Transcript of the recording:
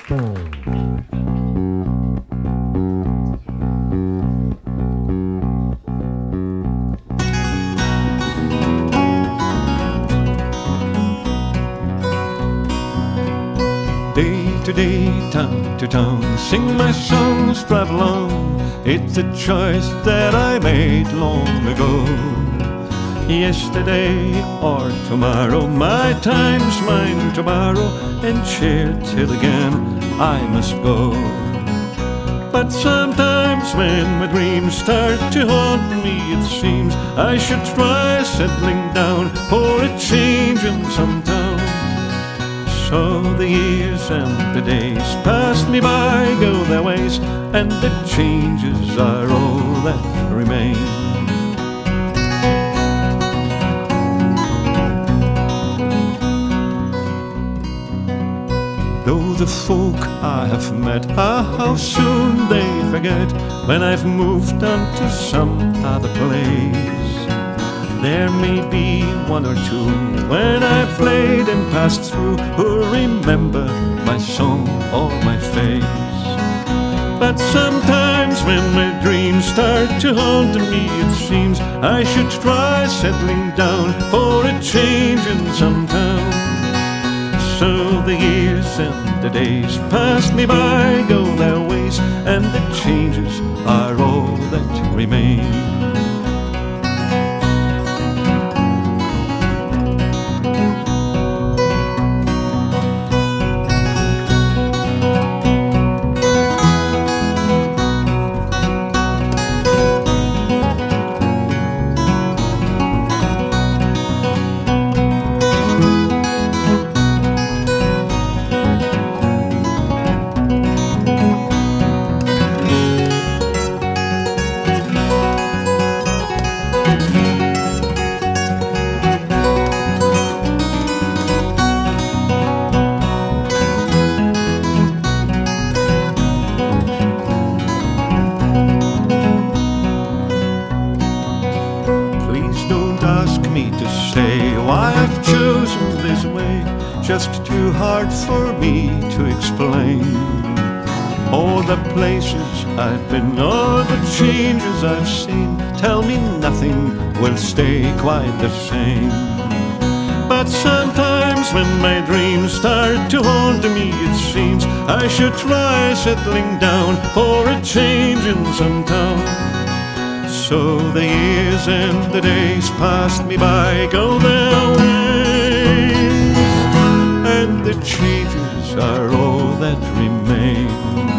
Day to day, town to town, sing my songs, drive along. It's a choice that I made long ago. Yesterday or tomorrow, my time's mine to borrow and share till again I must go. But sometimes when my dreams start to haunt me, it seems I should try settling down for a change in some town. So the years and the days pass me by, go their ways, and the changes are all that remain. Though the folk I have met, how soon they forget when I've moved on to some other place. There may be one or two when I've played and passed through who remember my song or my face. But sometimes when my dreams start to haunt me, it seems I should try settling down for a change in some town. So the years and the days pass me by, go their ways, and the changes are all that remain. Why I've chosen this way, just too hard for me to explain. All the places I've been, all the changes I've seen, tell me nothing will stay quite the same. But sometimes when my dreams start to haunt me, it seems I should try settling down for a change in some town. So the years and the days passed me by, go their ways, and the changes are all that remain.